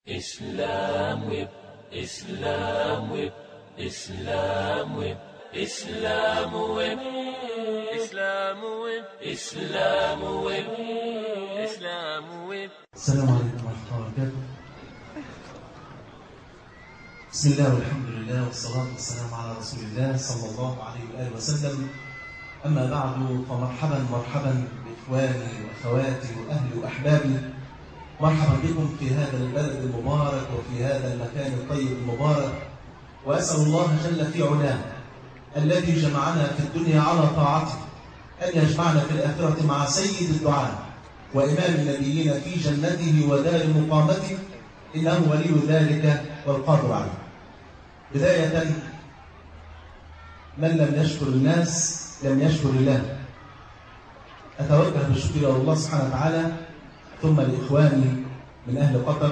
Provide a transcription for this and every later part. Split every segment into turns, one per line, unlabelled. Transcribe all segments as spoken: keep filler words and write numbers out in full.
Islam Whip, Islam Whip, Islam Whip, Islam Whip, Islam Whip, Islam Whip, Islam Whip.
السلام عليكم ورحمة الله وبركاته. بسم الله والحمد لله والصلاة والسلام على رسول الله صلى الله عليه وآله وسلم. أما بعد فمرحبا مرحبا بإخواني وأخواتي وأهلي وأحبابي، مرحبا بكم في هذا البلد المبارك وفي هذا المكان الطيب المبارك، وأسأل الله جل في علاه الذي جمعنا في الدنيا على طاعته أن يجمعنا في الآخرة مع سيد الدعاء وإمام النبيين في جنته ودار مقامته، إنه ولي ذلك والقادر عليه. بداية، من لم يشكر الناس لم يشكر الله. أتوجه بالشكر إلى الله سبحانه وتعالى، ثم لإخواني من أهل قطر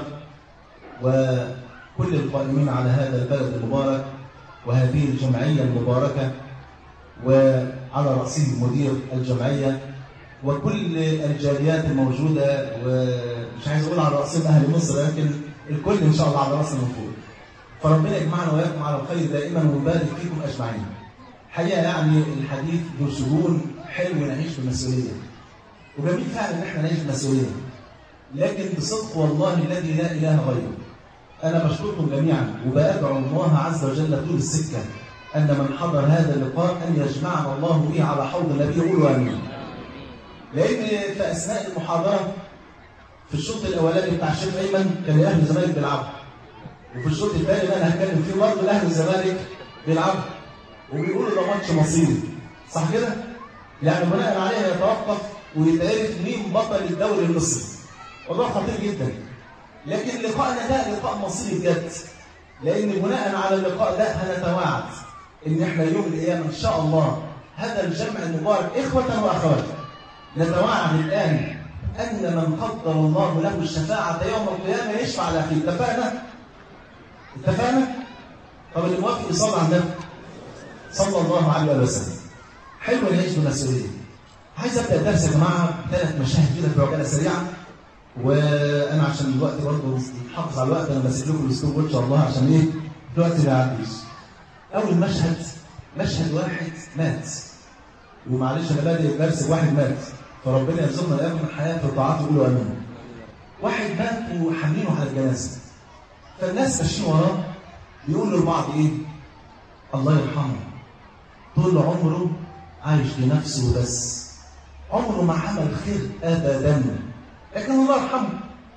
وكل القائمين على هذا البلد المبارك وهذه الجمعية المباركة، وعلى رأسهم مدير الجمعية وكل الجاليات الموجودة، ومش عايز أقول على رأسهم أهل مصر، لكن الكل إن شاء الله على رأسنا من فوق. فربنا يجمعنا وياكم على الخير دائما ويبارك فيكم أجمعين. حقيقة يعني الحديث ذو شجون، حلو نعيش بمسؤولية، وجميل فعلا إن احنا نعيش بمسؤولية، لكن بصدق والله الذي لا إله غيره أنا بشكركم جميعا، وبأدعو الله عز وجل طول السكة أن من حضر هذا اللقاء أن يجمعنا الله به على حوض النبي. قولوا آمين. لأن في أثناء المحاضرة في الشوط الأولاني بتاع الشيخ أيمن كان أهل الزمالك بيلعبوا، وفي الشوط الثاني اللي أنا هتكلم فيه برضه أهل الزمالك بيلعبوا، وبيقولوا ده ماتش مصيري، صح كده؟ يعني بناء عليها يتوقف ويتعرف مين بطل الدوري المصري. موضوع خطير جدا، لكن لقاءنا ده لقاء مصيري بجد، لأن بناء على اللقاء ده هنتواعد إن إحنا يوم القيامة إن شاء الله هذا الجمع المبارك إخوة وأخوات نتواعد الآن أن من قدر الله له الشفاعة يوم القيامة يشفع لأخيه. اتفقنا؟ اتفقنا؟ طب اللي موافق يصلي على النبي صلى الله عليه وسلم. حلو نعيش بمسؤولية. عايز أبدأ الدرس يا جماعة ثلاث مشاهد كده في عجالة سريعة، وأنا عشان الوقت برضه نحافظ على الوقت، أنا بسيب لكم الأسلوب إن شاء الله عشان إيه؟ الوقت ما يعديش. أول مشهد، مشهد واحد مات، ومعلش أنا بادئ الدرس بواحد مات، فربنا يرزقنا الأيام من الحياة في طاعته. يقولوا آمين. واحد مات وحاملينه على الجنازة، فالناس ماشيين وراه يقولوا لبعض إيه؟ الله يرحمه، طول عمره عايش لنفسه بس، عمره ما عمل خير أبدا، لكن الله يرحمه.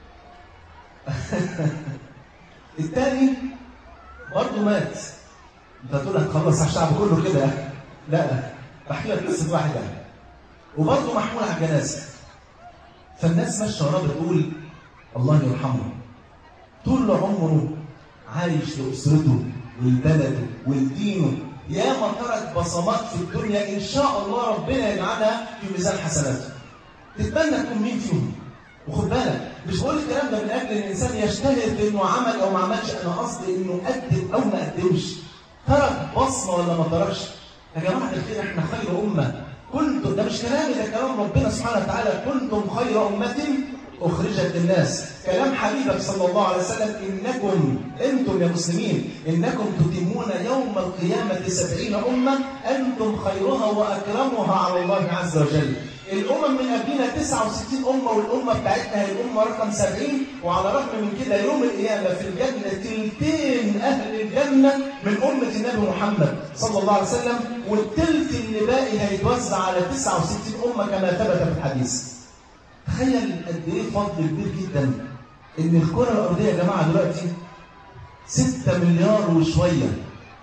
الثاني برضه مات. انت هتقول هتخلص على الشعب كله كده؟ لا، بحكي لك قصه واحده، وبرضه محمول على الجنازه. فالناس ماشيه وراه بتقول الله يرحمه، طول عمره عايش لاسرته ولبلده ولدينه، يا ما ترك بصمات في الدنيا ان شاء الله ربنا يجعلها في ميزان حسناته. تتمنى تكون مين فيهم؟ وخد بالك، مش بقول الكلام ده من اجل ان الانسان يجتهد بانه عمل او ما عملش، انا قصدي انه قدم او ما قدمش، ترك بصمه ولا ما تركش. يا جماعه الخير احنا خير امه، كنتم، ده مش كلامي، ده كلام ربنا سبحانه وتعالى، كنتم خير امه اخرجت للناس. كلام حبيبك صلى الله عليه وسلم، انكم انتم يا مسلمين انكم تتمون يوم القيامه سبعين امه انتم خيرها واكرمها على الله عز وجل. الامم من قبلنا تسعة وستين امه، والامه بتاعتنا هي الامه رقم سبعين، وعلى الرغم من كده يوم القيامه في الجنه تلتين اهل الجنه من امه النبي محمد صلى الله عليه وسلم، والتلت اللي باقي هيتوزع على تسعة وستين امه كما ثبت في الحديث. تخيل قد ايه فضل كبير جدا ان الكره الارضيه يا جماعه دلوقتي ستة مليار وشويه،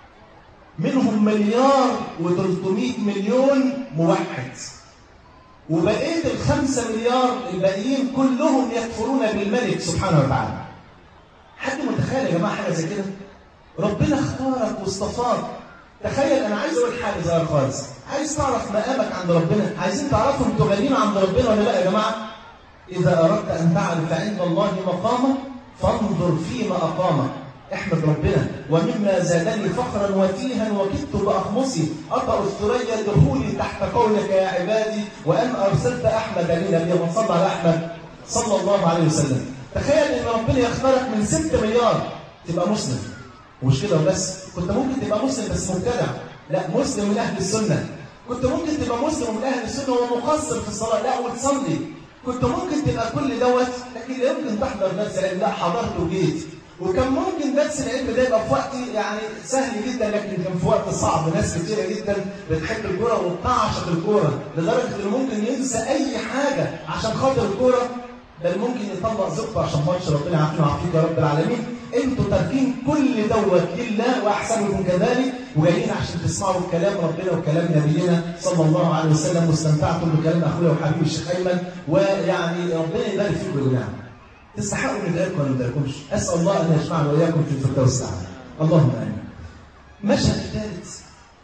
منهم مليار وثلاثمائة مليون موحد، وبقيه الخمسة مليار الباقيين كلهم يكفرون بالملك سبحانه وتعالى. حد متخيل يا جماعه حاجه زي كده؟ ربنا اختارك واصطفاك. تخيل، انا عايز اقول حاجه صغيره خالص، عايز تعرف مقامك عند ربنا؟ عايزين تعرفوا انتوا غاليين عند ربنا ولا لا يا جماعه؟ اذا اردت ان تعرف عند الله مقامك فانظر فيما اقامك. احمد ربنا. ومما زادني فخرا وتيها وكدت باخمصي اطأ الثريا دخولي تحت قولك يا عبادي، وان ارسلت احمد لي نبيا. من صلى على احمد صلى الله عليه وسلم. تخيل ان ربنا يختارك من ستة مليار تبقى مسلم، ومش كده وبس، كنت ممكن تبقى مسلم بس مبتدع، لا مسلم من اهل السنه. كنت ممكن تبقى مسلم من اهل السنه ومقصر في الصلاه، لا وتصلي. كنت ممكن تبقى كل دوت لكن لا يمكن تحضر درس العلم، لا حضرت وجيت. وكان ممكن درس العلم ده يبقى في وقت يعني سهل جدا، لكن كان في وقت صعب. ناس كتيره جدا بتحب الكوره وبتعشق الكوره لدرجه انه ممكن ينسى اي حاجه عشان خاطر الكوره، بل ممكن يطلق زوجته عشان ماتش. ربنا يعافينا ويعافيك يا رب العالمين. انتوا تاركين كل دوت لله واحسنكم كذلك، وجايين عشان تسمعوا كلام ربنا وكلام نبينا صلى الله عليه وسلم، واستمتعتم بكلام اخويا وحبيبي الشيخ ايمن، ويعني ربنا يبارك فيكم يا جماعه. تستحقوا من ذلك ولا ما تدركمش. اسال الله ان يجمعنا واياكم في الفردوس الاعلى. اللهم امين. مشهد الثالث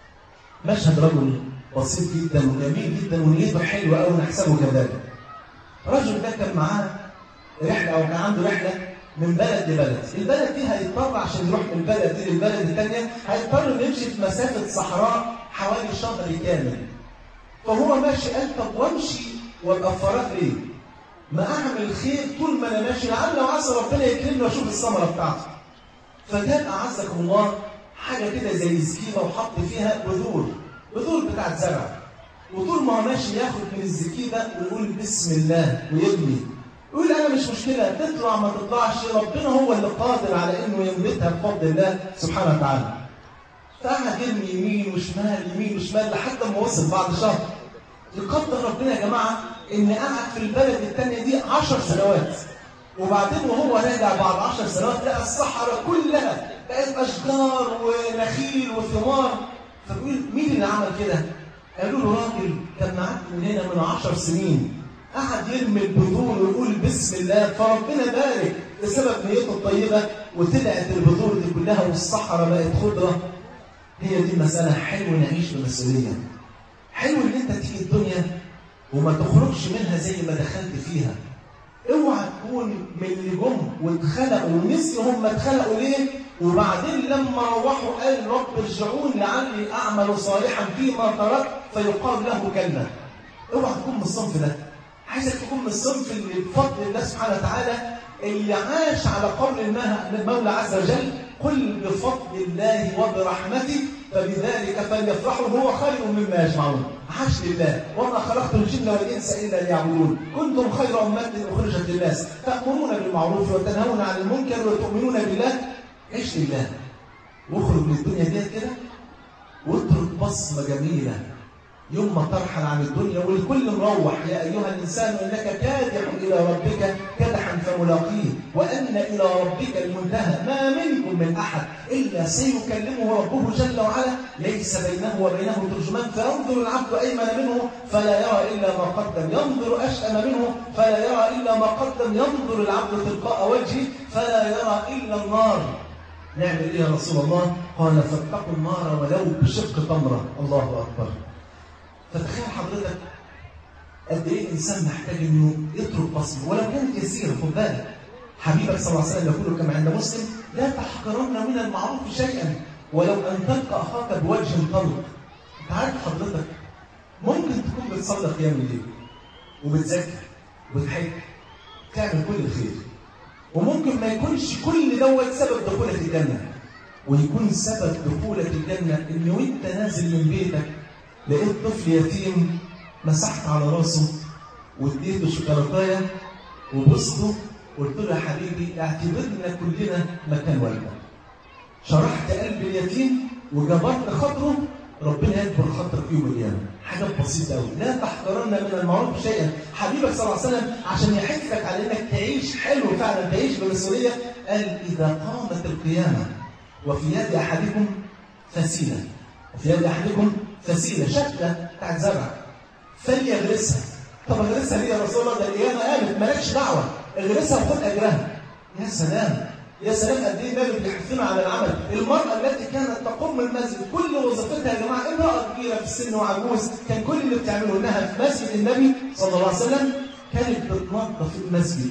مشهد رجل بسيط جدا وجميل جدا ونيته حلوه قوي نحسبه كذلك. الرجل ده كان معاه رحله او كان عنده رحله من بلد لبلد، البلد دي هيضطر عشان يروح من البلد دي للبلد الثانيه هيضطر انه يمشي في مسافه صحراء حوالي شهر كامل. فهو ماشي قال طب وامشي وابقى في فراغ ليه؟ ما اعمل خير طول ما انا ماشي لعل وعسى ربنا يكرمني واشوف الثمره بتاعته. فجاب اعزكم الله حاجه كده زي زكيبه وحط فيها بذور، بذور بتاعت زرع، وطول ما هو ماشي ياخد من الزكيبه ويقول بسم الله ويبني. يقول انا مش مشكله تطلع ما تطلعش، ربنا هو اللي قادر على انه ينبتها بفضل الله سبحانه وتعالى. فقعد يرمي يمين وشمال يمين وشمال لحد ما وصل بعد شهر. يقدر ربنا يا جماعه ان قعد في البلد الثانيه دي عشر سنوات، وبعدين وهو راجع بعد عشر سنوات لقى الصحراء كلها بقت اشجار ونخيل وثمار. فبيقول مين اللي عمل كده؟ قالوا له راجل كان معاك من هنا من عشر سنين قعد يرمي البذور ويقول بسم الله، فربنا بارك بسبب نيته الطيبه وطلعت البذور دي كلها والصحراء بقت خضره. هي دي مساله حلو نعيش بمسؤوليه. حلو ان انت تيجي الدنيا وما تخرجش منها زي ما دخلت فيها. اوعى تكون من اللي جم واتخلقوا ونسيوا هم اتخلقوا ليه، وبعدين لما روحوا قال رب ارجعون لعلي اعمل صالحا فيما تركت فيقال له كلمه. اوعى تكون من الصنف ده. عايزك تكون من الصنف اللي بفضل الله سبحانه وتعالى اللي عاش على قول المولى عز وجل قل بفضل الله وبرحمته فبذلك فليفرحوا هو خير مما يجمعون. عاش لله وما خلقت الجن والانس الا ليعبدون كنتم خير امه اخرجت للناس تامرون بالمعروف وتنهون عن المنكر وتؤمنون بالله. عيش لله واخرج من الدنيا ديت كده واترك بصمه جميله يوم ما ترحل عن الدنيا، والكل مروح. يا ايها الانسان انك كادح الى ربك كدحا فملاقيه وان الى ربك المنتهى ما منكم من احد الا سيكلمه ربه جل وعلا ليس بينه وبينه ترجمان فينظر العبد ايمن منه فلا يرى الا ما قدم، ينظر اشأم منه فلا يرى الا ما قدم، ينظر العبد تلقاء وجهه فلا يرى الا النار. نعمل ايه يا رسول الله؟ قال فاتقوا النار ولو بشق تمره. الله اكبر. فتخيل حضرتك قد ايه الانسان محتاج انه يترك بصمه ولو كانت يسيره. خد بالك حبيبك صلى الله عليه وسلم يقول كما عند مسلم لا تحقرن من المعروف شيئا ولو ان تلقى اخاك بوجه طلق. انت عارف حضرتك ممكن تكون بتصلي قيام الليل وبتذاكر وبتحج تعمل كل الخير، وممكن ما يكونش كل دوت سبب دخولك الجنه، ويكون سبب دخولك الجنه ان وانت نازل من بيتك لقيت طفل يتيم مسحت على راسه واديته شوكولاتايه وبصته قلت له يا حبيبي اعتبرنا كلنا مكان والدك. شرحت قلب اليتيم وجبرت خاطره، ربنا يكبر خاطرك يوم القيامه. حاجه بسيطه قوي. لا تحقرن من المعروف شيئا. حبيبك صلى الله عليه وسلم عشان يحثك على انك تعيش حلو فعلا تعيش بمسؤوليه قال اذا قامت القيامه وفي يد احدكم فسيله وفي يد احدكم فسيله شتله بتاعت زرع فليغرسها. طب اغرسها ليه يا رسول الله؟ ده القيامه قامت مالكش دعوه، اغرسها وخد اجرها. يا سلام يا سلام قد ايه النبي بيحثنا على العمل. المراه التي كانت تقوم المسجد كل وظيفتها يا جماعه امراه كبيره في السن وعجوز، كان كل اللي بتعمله انها في مسجد النبي صلى الله عليه وسلم كانت بتنظف المسجد،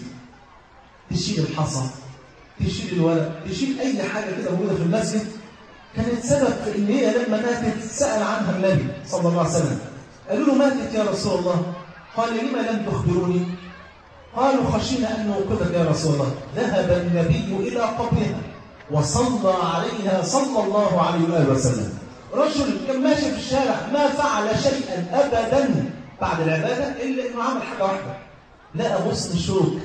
تشيل الحصى تشيل الورق تشيل اي حاجه كده موجوده في المسجد. كانت سبب في ان هي لما ماتت سأل عنها النبي صلى الله عليه وسلم. قالوا له ماتت يا رسول الله، قال لما لم تخبروني؟ قالوا خشينا أن نوقظك يا رسول الله. ذهب النبي إلى قبرها وصلى عليها صلى الله عليه وآله وسلم. رجل كان ماشي في الشارع ما فعل شيئا أبدا بعد العبادة إلا أنه عمل حاجة واحدة، لقى غصن شوك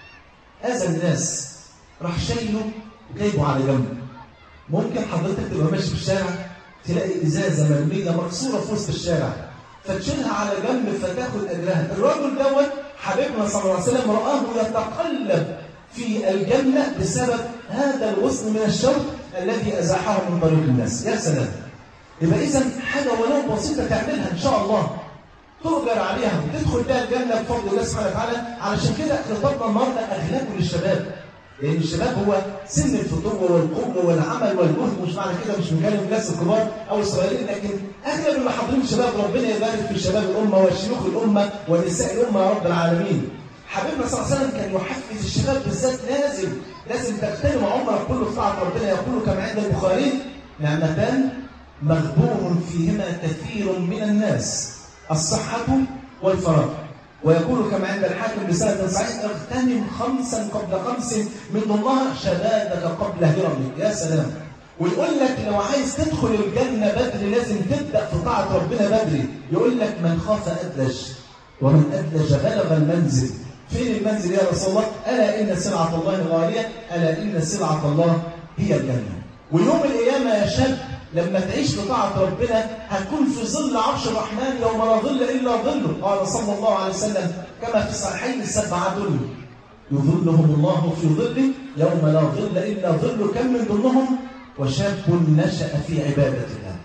أذى الناس، راح شايله وجايبه على جنب. ممكن حضرتك تبقى ماشي في الشارع تلاقي إزازة مرمية مكسورة في وسط الشارع فتشيلها على جنب فتاخد أجرها. الرجل دوت حبيبنا صلى الله عليه وسلم رآه يتقلب في الجنة بسبب هذا الغصن من الشوك الذي أزاحه من طريق الناس. يا سلام! يبقى إذا حاجة ولو بسيطة تعملها إن شاء الله تؤجر عليها وتدخل بها الجنة بفضل الله سبحانه وتعالى. علشان كده خطابنا النهارده أغلبه للشباب، لأن يعني الشباب هو سن الفتوة والقوة والعمل والجهد. مش معنى كده مش بنتكلم الناس الكبار أو الصغيرين، لكن أغلب اللي حاضرين الشباب. ربنا يبارك في شباب الأمة وشيوخ الأمة ونساء الأمة يا رب العالمين. حبيبنا صلى الله عليه وسلم كان يحفز الشباب بالذات، لازم لازم تغتنم عمرك كله في طاعة ربنا. يقول كما عند البخاري: نعمتان مغبون فيهما كثير من الناس، الصحة والفراغ. ويقول كما عند الحاكم بسند صحيح: اغتنم خمسا قبل خمس من الله شبابك قبل هرمك. يا سلام! ويقول لك لو عايز تدخل الجنة بدري لازم تبدأ في طاعة ربنا بدري. يقول لك: من خاف أدلج ومن أدلج بلغ المنزل. فين المنزل يا رسول الله؟ ألا إن سلعة الله غالية، ألا إن سلعة الله هي الجنة. ويوم القيامة يا شاب لما تعيش في طاعة ربنا هتكون في ظل عرش الرحمن يوم لا ظل إلا ظله. قال صلى الله عليه وسلم كما في الصحيحين: السبعة ظل يظلهم الله في ظله يوم لا ظل إلا ظله. كم من ظلهم؟ وشاب نشأ في عبادة الله.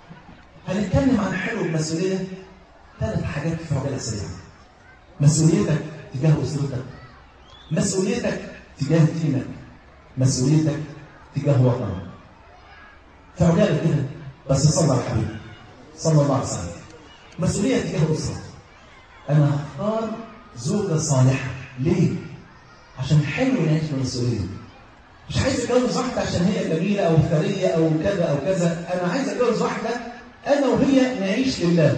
هنتكلم عن حلو المسؤولية. ثلاث حاجات في عجالة سريعة: مسؤوليتك تجاه أسرتك، مسؤوليتك تجاه دينك، مسؤوليتك تجاه وطنك. في عجالة كده بس صلى على الحبيب صلى الله عليه وسلم. مسؤولية تجاه أسرة. أنا هختار زوجة صالحة. ليه؟ عشان حلو نعيش بمسؤولية. مش عايز أتجوز واحدة عشان هي جميلة أو ثرية أو كذا أو كذا. أنا عايز أتجوز واحدة أنا وهي نعيش لله.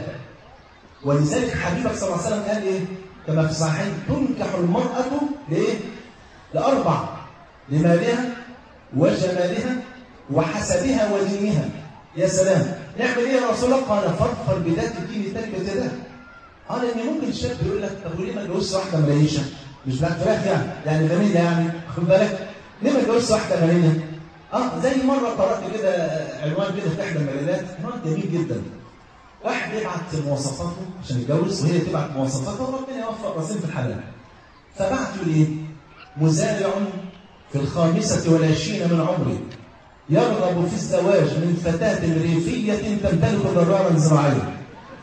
ولذلك حبيبك صلى الله عليه وسلم قال إيه؟ كما في الصحيحين: تنكح المرأة لإيه؟ لأربع: لمالها وجمالها وحسبها ودينها. يا سلام! نعمل ايه يا رسول الله؟ قال: فاظفر بذات الدين تربت يداه. قال ان ممكن الشاب يقول لك: طب وليه ما اتجوزش واحده ملايشه؟ مش بلاك فراخ يعني، يعني غنيه يعني، خد بالك، ليه ما اتجوزش واحده غنيه؟ اه زي مره قرات كده عنوان كده في احدى المجلات، عنوان جميل جدا. واحد يبعت مواصفاته عشان يتجوز وهي تبعت مواصفاتها وربنا يوفق راسين في الحلال. فبعتوا ليه؟ مزارع في الخامسه والعشرين من عمره يرغب في الزواج من فتاة ريفية تمتلك جرارا زراعيا.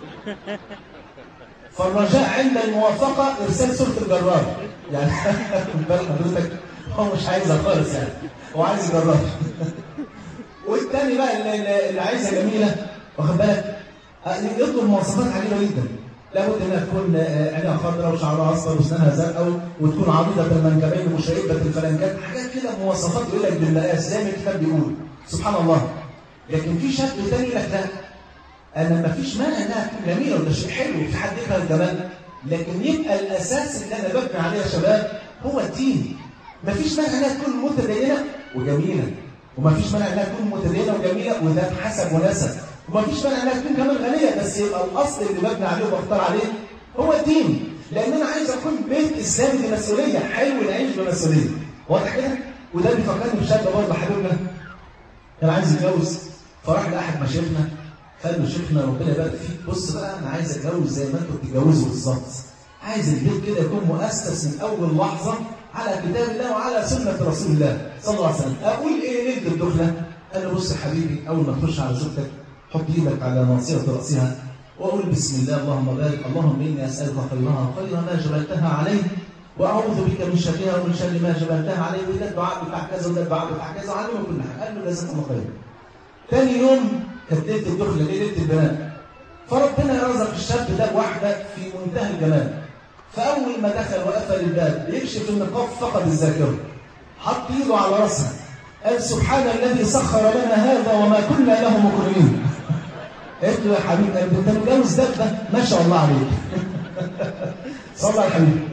فالرجاء عند الموافقة إرسال صورة الجرار. يعني بال حضرتك هو مش عايزها خالص، يعني هو عايز جرار. والتاني بقى اللي, اللي عايزها جميلة، واخد بالك، يطلب مواصفات عجيبة جدا. لابد انها تكون عينيها خضراء وشعرها اصفر واسنانها زرقاء وتكون عريضة المنكبين ومشيبة الفلنكات، حاجات كده مواصفات يقول لك بالمقاس زي ما الكتاب بيقول. سبحان الله. لكن في شاب تاني يقول لك: لا، انا ما فيش مانع انها تكون جميله وده شيء حلو في حد يكره الجمال، لكن يبقى الاساس اللي انا ببني عليه يا شباب هو الدين. ما فيش مانع انها تكون متدينه وجميله، وما فيش مانع انها تكون متدينه وجميله وذات حسب ونسب، وما فيش مانع انها تكون كمان غنيه، بس يبقى الاصل اللي ببني عليه وبختار عليه هو الدين. لان انا عايز اكون بيت اسلامي بمسؤوليه، حلو نعيش بمسؤوليه. واضح كده؟ وده بيفكرني بشاب برضه حبيبنا كان عايز يتجوز، فراح لاحد مشايخنا قال له: شيخنا ربنا يبارك فيك، بص بقى انا عايز اتجوز زي ما انتوا بتتجوزوا بالظبط. عايز البيت كده يكون مؤسس من اول لحظه على كتاب الله وعلى سنه رسول الله صلى الله عليه وسلم. اقول ايه ليله الدخله؟ قال له: بص يا حبيبي، اول ما تخش على زوجتك حط ايدك على ناصيه راسها واقول بسم الله اللهم بارك، اللهم اني اسالك خيرها خير ما جبلتها عليه، واعوذ بك من شرها ومن شر ما جبلتها عليه، وده الدعاء بتاع كذا وده الدعاء بتاع كذا، وعلمه كل حاجه. قال له: جزاك الله خير. ثاني يوم كانت ليله الدخله، ليله البنات، فربنا رزق الشاب ده بواحده في منتهى الجمال. فاول ما دخل وقفل الباب يكشف النقاب فقد الذاكره، حط ايده على راسها قال: سبحان الذي سخر لنا هذا وما كنا له مقرنين. قلت له: يا حبيبي انت متجوز دبه ما شاء الله عليك. صلى على الحبيب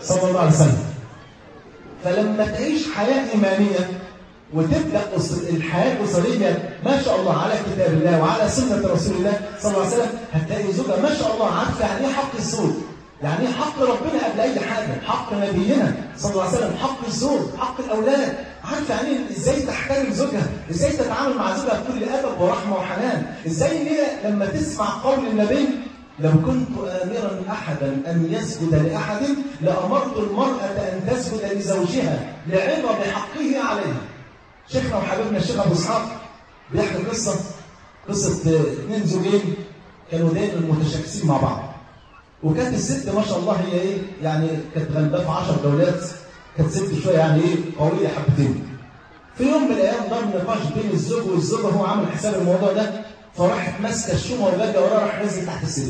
صلى الله عليه وسلم. فلما تعيش حياة إيمانية وتبدأ الحياة الأسرية ما شاء الله على كتاب الله وعلى سنة رسول الله صلى الله عليه وسلم، هتلاقي زوجة ما شاء الله عارفة يعني إيه حق الزوج، يعني إيه حق ربنا قبل أي حاجة، حق نبينا صلى الله عليه وسلم، حق الزوج، حق الأولاد، عارفة يعني إزاي تحترم زوجها، إزاي تتعامل مع زوجها بكل أدب ورحمة وحنان، إزاي إن هي لما تسمع قول النبي لو كنت آمرا أحدا أن يسجد لأحد لأمرت المرأة أن تسجد لزوجها لعظم حقه عليها. شيخنا وحبيبنا الشيخ أبو إسحاق بيحكي قصة قصة اثنين زوجين كانوا دايما متشاكسين مع بعض، وكانت الست ما شاء الله هي إيه يعني كانت غلبة في عشر دولات، كانت ست شوية يعني إيه قوية حبتين. في يوم من الأيام ضرب نقاش بين الزوج والزوجة، هو عامل حساب الموضوع ده، فراحت ماسكة الشومة وجاية وراه، راح نزل تحت السرير.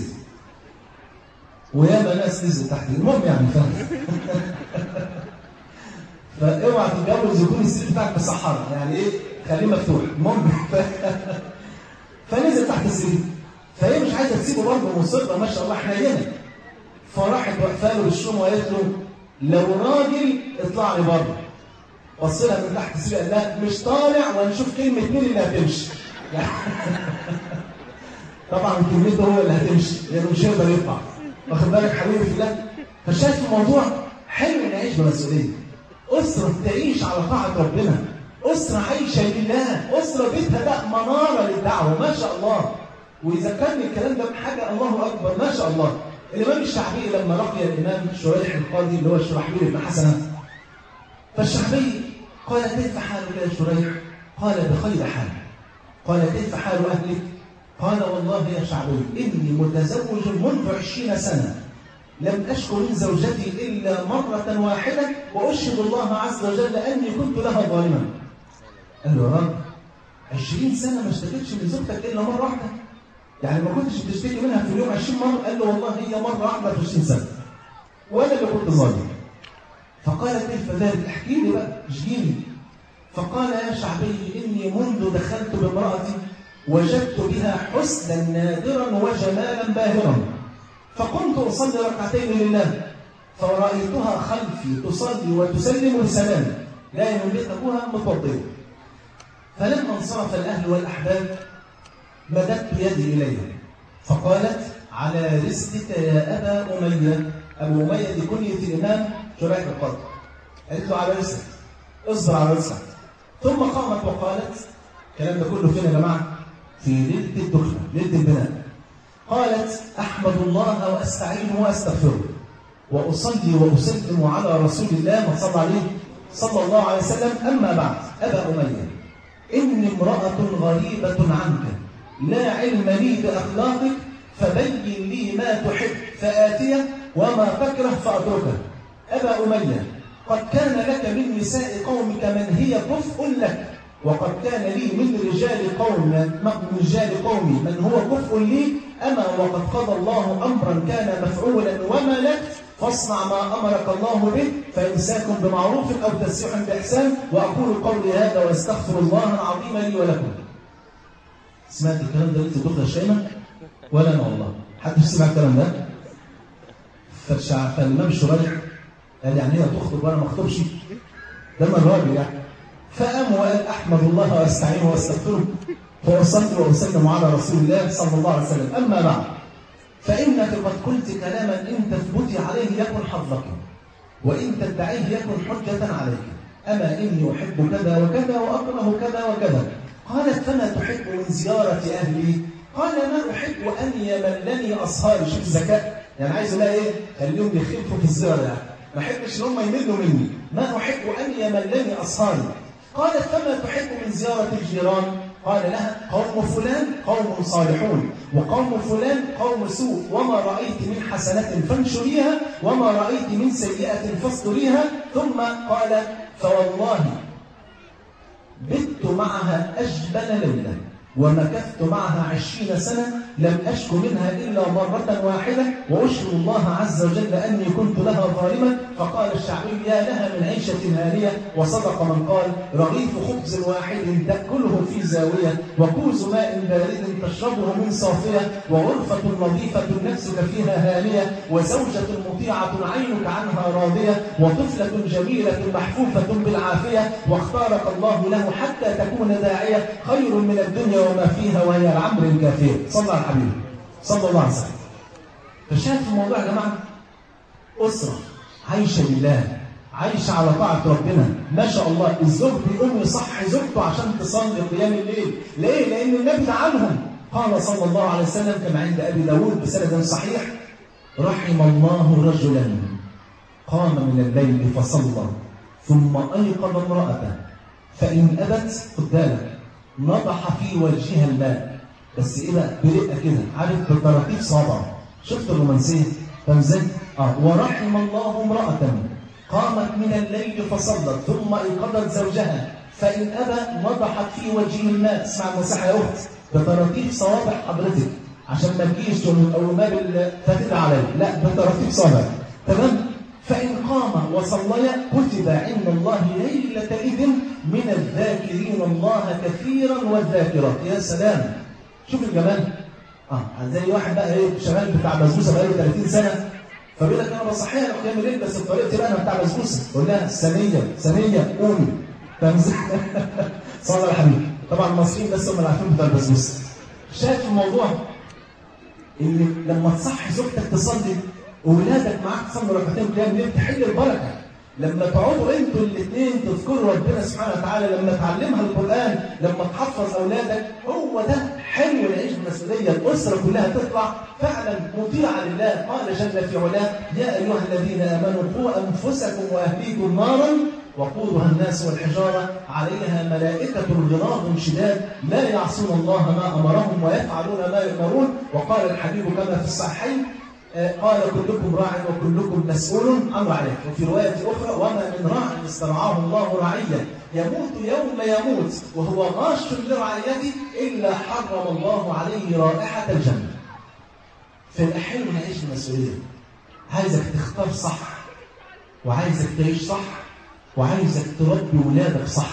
وياما ناس نزل تحت، المهم يعني فاهم. فاوعى تتجوز يكون السرير بتاعك بالصحراء، يعني ايه خليه مفتوح. المهم فنزل تحت السرير، فهي مش عايزه تسيبه برضه، مصره ما شاء الله حنينه. فراحت واقفه له بالشومه وقالت له لو راجل اطلع لي بره. بص لها من تحت السرير قال لها مش طالع وهنشوف كلمه مين اللي هتمشي. طبعا كلمته هو اللي هتمشي لانه مش هيقدر يطلع. واخد بالك حبيبي في الله؟ فشايف الموضوع حلو نعيش بمسؤوليه. أسرة تعيش على طاعة ربنا، أسرة عايشة لله، أسرة بيتها ده منارة للدعوة ما شاء الله. وإذا كان الكلام ده بحاجة الله أكبر ما شاء الله. الإمام الشعبي لما لقي الإمام شريح القاضي اللي هو شرحبيل بن حسنة، فالشعبي قال كيف حالك يا شريح؟ قال بخير حال. قال كيف حال أهلك؟ قال والله يا شعبي إني متزوج منذ عشرين سنة، لم أشكو من زوجتي إلا مرة واحدة، وأشهد الله عز وجل أني كنت لها ظالما. قال له يا رب عشرين سنة ما اشتكيتش من زوجتك إلا مرة واحدة؟ يعني ما كنتش بتشتكي منها في اليوم عشرين مرة؟ قال له والله هي مرة واحدة في عشرين سنة وأنا اللي كنت ظالم. فقال كيف ذلك؟ احكي لي بقى اشجيني. فقال يا شعبي إني منذ دخلت بامرأتي وجدت بها حسنا نادرا وجمالا باهرا، فقمت أصلي ركعتين لله فرأيتها خلفي تصلي وتسلم بسلام، لا يملك أبوها متوضئة. فلما انصرف الأهل والأحباب مددت يدي إليها فقالت على رزقك يا أبا أمية. أبو أمية دي كنية الإمام شريح القاضي. قالت له على رزقك، اصبر على رزقك. ثم قامت وقالت، الكلام ده كله فين يا جماعة؟ في ليلة الدخلة، ليلة البناء. قالت أحمد الله وأستعينه وأستغفره وأصلي وأسلم على رسول الله صلى عليه صلى الله عليه وسلم. أما بعد أبا أمية إني امرأة غريبة عنك لا علم لي بأخلاقك، فبين لي ما تحب فآتيه وما تكره فأتركه. أبا أمية قد كان لك من نساء قومك من هي كفء لك، وقد كان لي من رجال قوم من رجال قومي من هو كفء لي، أما وقد قضى الله أمرا كان مفعولا وما لك، فاصنع ما أمرك الله به، فإمساك بمعروف أو تسريح بإحسان. وأقول قولي هذا وأستغفر الله العظيم لي ولكم. سمعت الكلام ده لسه دخل الشيمة ولا أنا والله حد سمع الكلام ده؟ فالإمام شريح قال يعني هي تخطب وأنا ما أخطبش؟ ده من الراجل يعني. فقام وقال أحمد الله وأستعينه وأستغفره وأصلي وأسلم على رسول الله صلى الله عليه وسلم. أما بعد فإنك قد قلت كلاما إن تثبتي عليه يكن حظك، وإن تدعيه يكن حجة عليك. أما إني أحب كذا وكذا وأكره كذا وكذا. قالت فما تحب من زيارة أهلي؟ قال ما أحب أن يملني أصهاري. شوف الذكاء، يعني عايز أقول إيه؟ خليهم يخفوا في الزيارة، يعني ما أحبش إن هم يملوا مني. ما أحب أن يملني أصهاري. قالت فما تحب من زيارة الجيران؟ قال لها قوم فلان قوم صالحون، وقوم فلان قوم سوء، وما رأيت من حسنة فانشريها، وما رأيت من سيئة فاصدريها. ثم قال فوالله بت معها أجبل ليلة ومكثت معها عشرين سنة لم أشك منها إلا مرة واحدة وأشكر الله عز وجل أني كنت لها ظالما. فقال الشعبي يا لها من عيشة هانية. وصدق من قال رغيف خبز واحد تأكله في زاوية وكوز ماء بارد تشربه من صافية وغرفة نظيفة نفسك فيها هانية وزوجة مطيعة عينك عنها راضية وطفلة جميلة محفوفة بالعافية واختارك الله له حتى تكون داعية خير من الدنيا وما فيها وهي العمر الكافية. صلى على الحبيب صلى الله عليه وسلم. فشاهد في الموضوع يا جماعة أسرة عايشة لله، عايشة على طاعة ربنا، ما شاء الله. الزوج بيقوم يصحي زوجته عشان تصلي قيام الليل. ليه؟ لأن النبي دعاهم. قال صلى الله عليه وسلم كما عند أبي داود بسند صحيح رحم الله رجلا قام من الليل فصلى ثم أيقظ امرأته فإن أبت خد بالك نضح في وجهها الماء، بس إيه بقى برقة كده، عارف بطراطيف صابع. شفت الرومانسية؟ فاهم ازاي؟ اه ورحم الله امرأة قامت من الليل فصلت ثم أيقظت زوجها فإن أبى نضحت في وجهه الماء. اسمع النصيحة يا أخت، بطراطيف صوابع حضرتك عشان ما تجيش تقول ما بالفتل علي، لا بطراطيف صوابع. تمام؟ فإن قام وصلي كتب عند الله ليلة إذن من الذاكرين الله كثيرا والذاكرات. يا سلام، شوف الجمال. اه زي واحد بقى ايه شغال بتاع بسبوسه بقاله ثلاثين سنه فبيقول لك انا بصحيها لو قيام الليل بس بطريقتي بقى انا بتاع بسبوسه. قول لها ثانيه ثانيه قومي. فاهم ازاي؟ صلى على الحبيب. طبعا المصريين بس هم اللي عارفين بتاع البسبوسه. شايف الموضوع ان لما تصحي زوجتك تصلي واولادك معاك تصلوا ركعتين قيام الليل تحل البركه. لما تقعدوا انتوا الاثنين تذكروا ربنا سبحانه وتعالى، لما تعلمها القرآن، لما تحفظ اولادك، هو ده حلو العيش بالمسؤوليه. الاسره كلها تطلع فعلا مطيعه لله. قال جل في علاه يا ايها الذين امنوا قوا انفسكم واهليكم نارا وقودها الناس والحجاره عليها ملائكه غلاظ شداد لا يعصون الله ما امرهم ويفعلون ما يؤمرون. وقال الحبيب كما في الصحيحين قال كلكم راع وكلكم مسؤول عن رعيته. وفي رواية أخرى وما من راع استرعاه الله رعية يموت يوم يموت وهو غاش لرعيته إلا حرم الله عليه رائحة الجنة. في الأحيان نعيش المسؤولية. عايزك تختار صح وعايزك تعيش صح وعايزك تربي ولادك صح،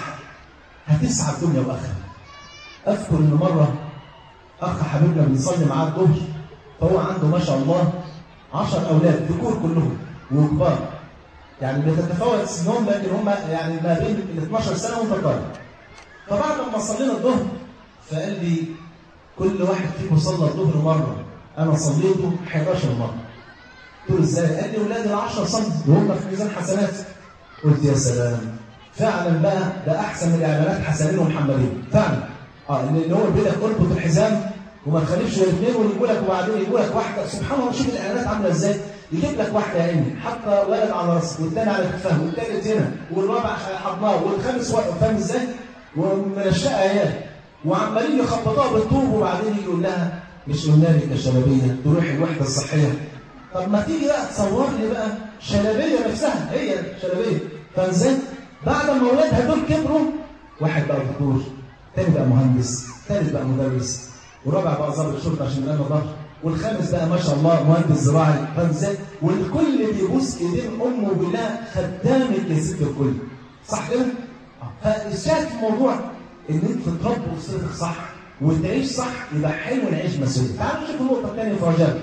هتسعى الدنيا وآخرة. أذكر إن مرة أخ حبيبنا بنصلي معاه الظهر فهو عنده ما شاء الله عشر أولاد ذكور كلهم وكبار، يعني بتتفاوت سنهم لكن هم يعني ما بين ال اثناشر سنة وانتقال. فبعد ما صلينا الظهر فقال لي كل واحد فيكم صلى الظهر مرة، أنا صليته حداشر مرة. قلت له إزاي؟ قال لي أولاد العشرة صلوا وهم في ميزان حسنات. قلت يا سلام، فعلا بقى ده أحسن من الإعلانات حسنين ومحمدين فعلا. اه اللي هو بيقول لك اربط الحزام وما تخليش الاثنين ويجيبوا لك وبعدين يجيبوا لك واحده. سبحان الله، شوف الاعلانات عامله ازاي. يجيب لك واحده يا عيني حاطه ولد على راسه والثاني على كتفها والثالث هنا والرابع على حضنها والخامس واقف، فاهم ازاي؟ ومنشأه عيال وعمالين يخبطوها بالطوب وبعدين يقول لها مش قلنا لك يا شلبيه تروحي الوحده الصحيه؟ طب ما تيجي بقى تصور لي بقى شلبيه نفسها هي شلبيه، فاهم ازاي؟ بعد ما اولادها دول كبروا واحد بقى دكتور، ثاني بقى مهندس، ثالث بقى مدرس، والرابع بقى ضابط شرطه عشان يبقى ظهر، والخامس بقى ما شاء الله مهندس زراعي، فاهم ازاي؟ والكل بيبوس ايدين امه بالله خدامك يا ست الكل. صح كده؟ فالشاهد في الموضوع ان انت تربي اسرتك صح وتعيش صح، يبقى حلو نعيش مسؤوليه. تعالوا نشوف النقطه الثانيه في رجاء.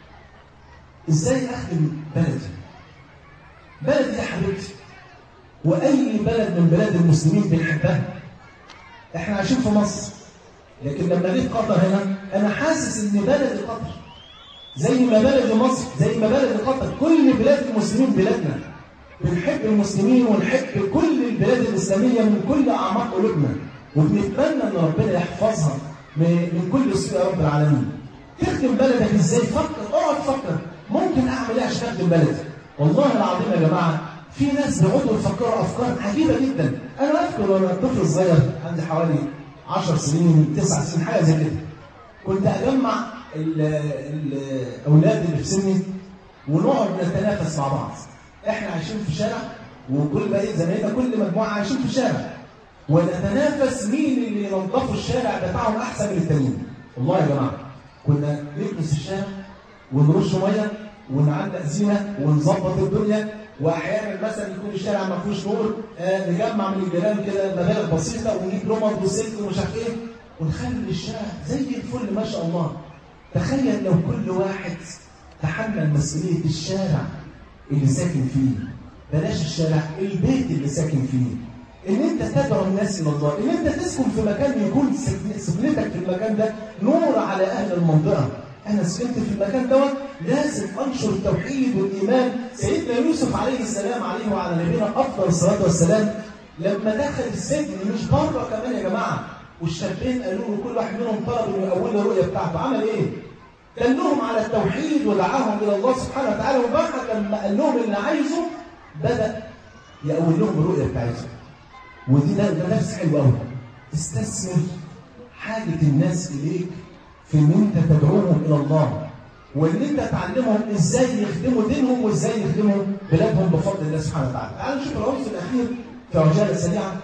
ازاي اخدم بلدي؟ بلدي يا حبيبتي واي بلد من بلاد المسلمين بنحبها. احنا عايشين في مصر، لكن لما جيت قطر هنا انا حاسس ان بلدي قطر زي ما بلدي مصر زي ما بلدي قطر. كل بلاد المسلمين بلادنا، بنحب المسلمين ونحب كل البلاد الاسلاميه من كل اعماق قلوبنا، وبنتمنى ان ربنا يحفظها من كل سوء يا رب العالمين. تخدم بلدك ازاي؟ فكر، اقعد فكر ممكن اعمل ايه عشان اخدم بلدي. والله العظيم يا جماعه في ناس بيقعدوا يفكروا افكار عجيبه جدا. انا اذكر وانا طفل صغير عندي حوالي عشر سنين تسع سنين حاجه زي كده، كنت اجمع الاولاد اللي في سني ونقعد نتنافس مع بعض. احنا عايشين في شارع وكل بقيه زمايلنا كل مجموعه عايشين في شارع، ونتنافس مين اللي ينظفوا الشارع بتاعهم احسن من التانيين. والله يا جماعه كنا نكنس الشارع ونرش ميه ونعلق زينه ونظبط الدنيا، واحيانا مثلا يكون الشارع ما فيهوش نور، آه نجمع من الجيران كده مبالغ بسيطه ونجيب لمض وسلك ومش عارف ايه ونخلي الشارع زي الفل ما شاء الله. تخيل لو كل واحد تحمل مسؤوليه الشارع اللي ساكن فيه، بلاش الشارع، البيت اللي ساكن فيه، ان انت تدعو الناس الى الله، ان انت تسكن في مكان يكون سكنتك في المكان ده نور على اهل المنطقه. انا سكنت في المكان دوت لازم انشر التوحيد والايمان. سيدنا يوسف عليه السلام عليه وعلى نبينا افضل الصلاه والسلام لما دخل السجن مش بره كمان يا جماعه، والشابين قالوا له كل واحد منهم طلب انه يقول له الرؤيه بتاعته، عمل ايه؟ دلهم على التوحيد ودعاهم الى الله سبحانه وتعالى، وبعد لما قال لهم اللي عايزه بدا يقول لهم الرؤيه بتاعتهم. ودي ده درس حلو قوي. استثمر حاجه الناس اليك في ان انت تدعوهم الى الله، وان انت تعلمهم ازاي يخدموا دينهم وازاي يخدموا بلادهم بفضل الله سبحانه وتعالى. تعالوا نشوف العنصر الاخير في عجاله سريعه.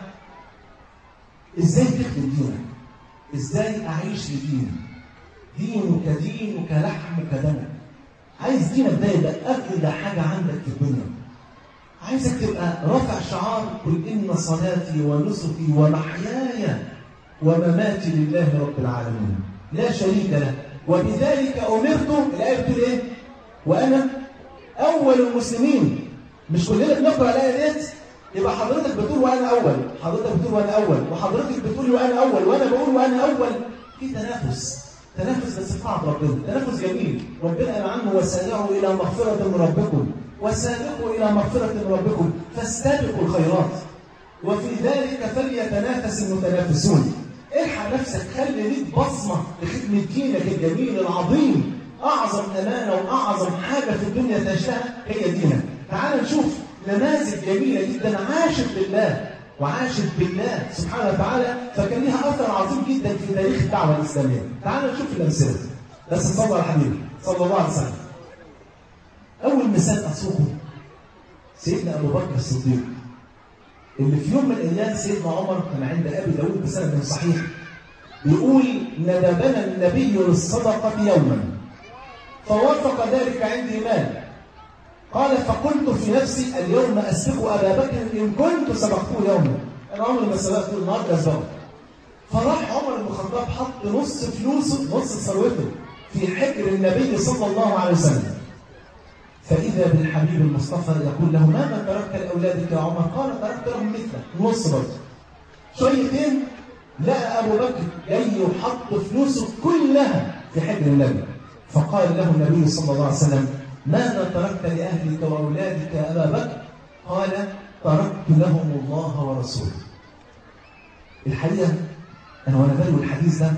ازاي تخدم دينك؟ ازاي اعيش لديني؟ دينك دينك لحمك دمك. عايز دينك ده يبقى اغلى حاجه عندك في الدنيا. عايزك تبقى رافع شعار قل ان صلاتي ونسكي ومحياي ومماتي لله رب العالمين لا شريك له وبذلك امرت. الايه بتقول ايه؟ وانا اول المسلمين. مش كلنا بنقرا الايه ديت؟ يبقى حضرتك بتقول وانا اول، حضرتك بتقول وانا اول، وحضرتك بتقول وانا اول، وانا بقول وانا اول. في تنافس، تنافس بس في طاعه ربنا، تنافس جميل. ربنا قال عنه وسارعوا الى مغفره من ربكم وسابقوا الى مغفره من ربكم فاستبقوا الخيرات وفي ذلك فليتنافس المتنافسون. الحق نفسك، خلي ليك بصمه لخدمه دينك الجميل العظيم. اعظم امانه واعظم حاجه في الدنيا تعيشها هي دينك. تعال نشوف نماذج جميله جدا عاشت لله وعاشت بالله سبحانه وتعالى، فكان لها اثر عظيم جدا في تاريخ الدعوه الاسلاميه. تعال نشوف الامثله بس صلى على الحبيب صلى الله عليه وسلم. اول مثال اسوقه سيدنا ابو بكر الصديق، اللي في يوم من الايام سيدنا عمر كان عند ابي داود بسند صحيح بيقول ندبنا النبي للصدقه يوما فوافق ذلك عندي مال، قال فقلت في نفسي اليوم اسبق ابا بكر ان كنت سبقته يوما. انا عمري ما سبقته النهارده اسبقه. فراح عمر بن الخطاب حط نص فلوسه نص ثروته في حجر النبي صلى الله عليه وسلم، فإذا بالحبيب المصطفى يقول له ماذا تركت لأولادك يا عمر؟ قال تركت لهم مثله نص برضه. شويتين لقى أبو بكر جاي يحط فلوسه كلها في حجر النبي، فقال له النبي صلى الله عليه وسلم ماذا تركت لأهلك وأولادك يا أبا بكر؟ قال تركت لهم الله ورسوله. الحقيقة أنا وأنا بلوي الحديث ده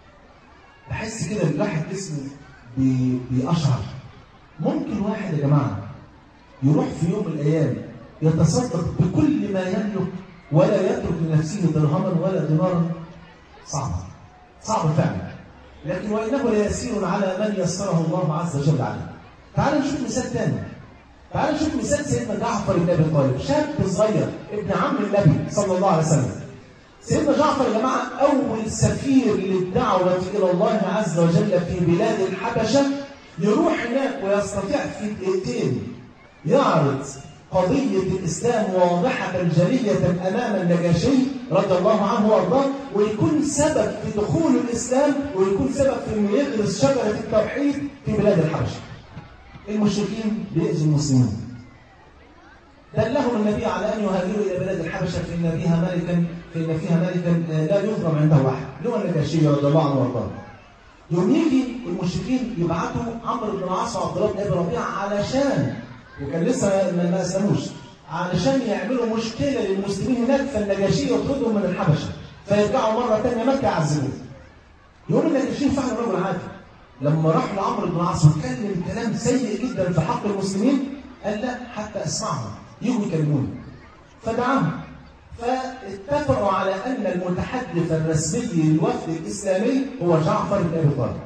بحس كده الواحد جسمه بيقشعر. ممكن واحد يا جماعة يروح في يوم من الأيام يتصدق بكل ما يملك ولا يترك لنفسه درهما ولا دينارا؟ صعب صعب فعلا، لكن وإنه ليسير على من يسره الله عز وجل عليه. تعالوا نشوف مثال ثاني. تعالوا نشوف مثال سيدنا جعفر بن أبي طالب، شاب صغير ابن عم النبي صلى الله عليه وسلم. سيدنا جعفر يا جماعة أول سفير للدعوة إلى الله عز وجل في بلاد الحبشة، يروح هناك ويستطيع في دقيقتين يعرض قضية الإسلام واضحة جلية أمام النجاشي رضي الله عنه وارضاه، ويكون سبب في دخول الإسلام ويكون سبب في أنه يغرس شجرة التوحيد في بلاد الحبشة. المشركين بيأذوا المسلمين، دلهم النبي على أن يهاجروا إلى بلاد الحبشة فإن فيها ملكا فإن فيها ملكا لا يظلم عنده واحد، اللي هو النجاشي رضي الله عنه وارضاه. يوم يجي المشركين يبعتوا عمرو بن العاص وعبد الله بن ابي ربيعه علشان، وكان لسه ما اسلموش، علشان يعملوا مشكله للمسلمين هناك، فالنجاشي يطردهم من الحبشه فيرجعوا مره ثانيه مكه يعذبوه. يوم النجاشي فعلا رجل عادي، لما راح لعمرو بن العاص واتكلم كلام سيء جدا في حق المسلمين قال لا حتى اسمعهم يجوا يكلموني، فدعاهم. فاتفقوا على أن المتحدث الرسمي للوفد الإسلامي هو جعفر بن أبي طالب.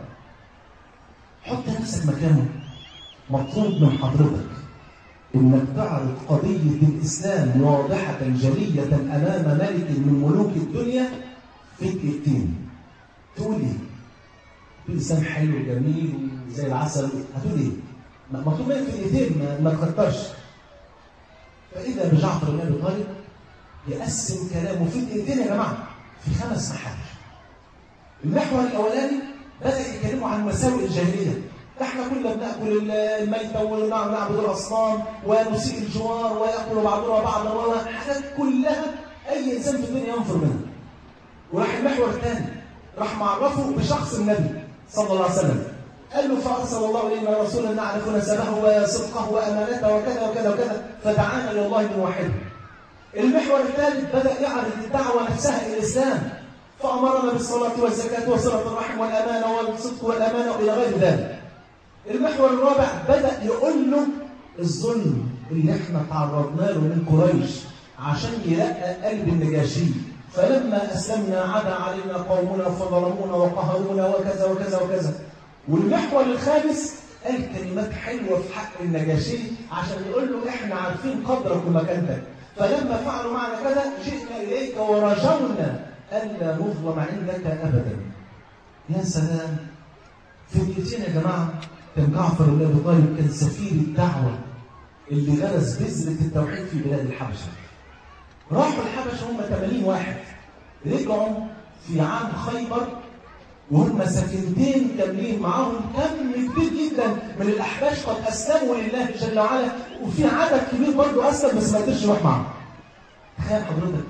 حط نفسك مكانه. مطلوب من حضرتك إنك تعرض قضية الإسلام واضحة جلية أمام ملك من ملوك الدنيا في دقيقتين. تقول إيه؟ في لسان حلو وجميل وزي العسل، هتقول ايه؟ مطلوب منك في الايدين، ما, ما تكترش. فاذا بجعفر بن ابي طالب يقسم كلامه في الايدين يا جماعه في خمس محاور. المحور الاولاني بدا يتكلموا عن مساوئ الجاهليه. احنا كنا بناكل الميته ونعبد الاصنام ونسيء الجوار وياكل بعضنا بعضا، حاجات كلها اي انسان في الدنيا ينفر منها. وراح المحور الثاني راح معرفه بشخص النبي صلى الله عليه وسلم، قال له فارسل الله الينا رسولا نعرف نسبه وصدقه وامانته وكذا وكذا وكذا، فدعانا الى الله بنوحده. المحور الثالث بدا يعرض الدعوه نفسها الى الاسلام، فامرنا بالصلاه والزكاه وصله الرحم والامانه والصدق والامانه الى غير ذلك. المحور الرابع بدا يقول له الظلم اللي احنا تعرضنا له من قريش عشان يرقق قلب النجاشي، فلما أسلمنا عدا علينا قومنا فظلمونا وقهرونا وكذا وكذا وكذا. والمحور الخامس قال كلمات حلوة في حق النجاشي عشان يقول له إحنا عارفين قدرك ومكانتك، فلما فعلوا معنا كذا جئنا إليك ورجونا ألا نظلم عندك أبدا. يا سلام، في دقيقتين يا جماعة كان جعفر بن أبي طالب كان سفير الدعوة اللي غرس بذرة التوحيد في بلاد الحبشة. راحوا الحبشة هم ثمانين واحد، رجعوا في عام خيبر وهم سفينتين كاملين معاهم كم كبير جدا من الأحباش قد أسلموا لله جل وعلا، وفي عدد كبير برضه أسلم بس ما قدرش يروح معاهم. تخيل حضرتك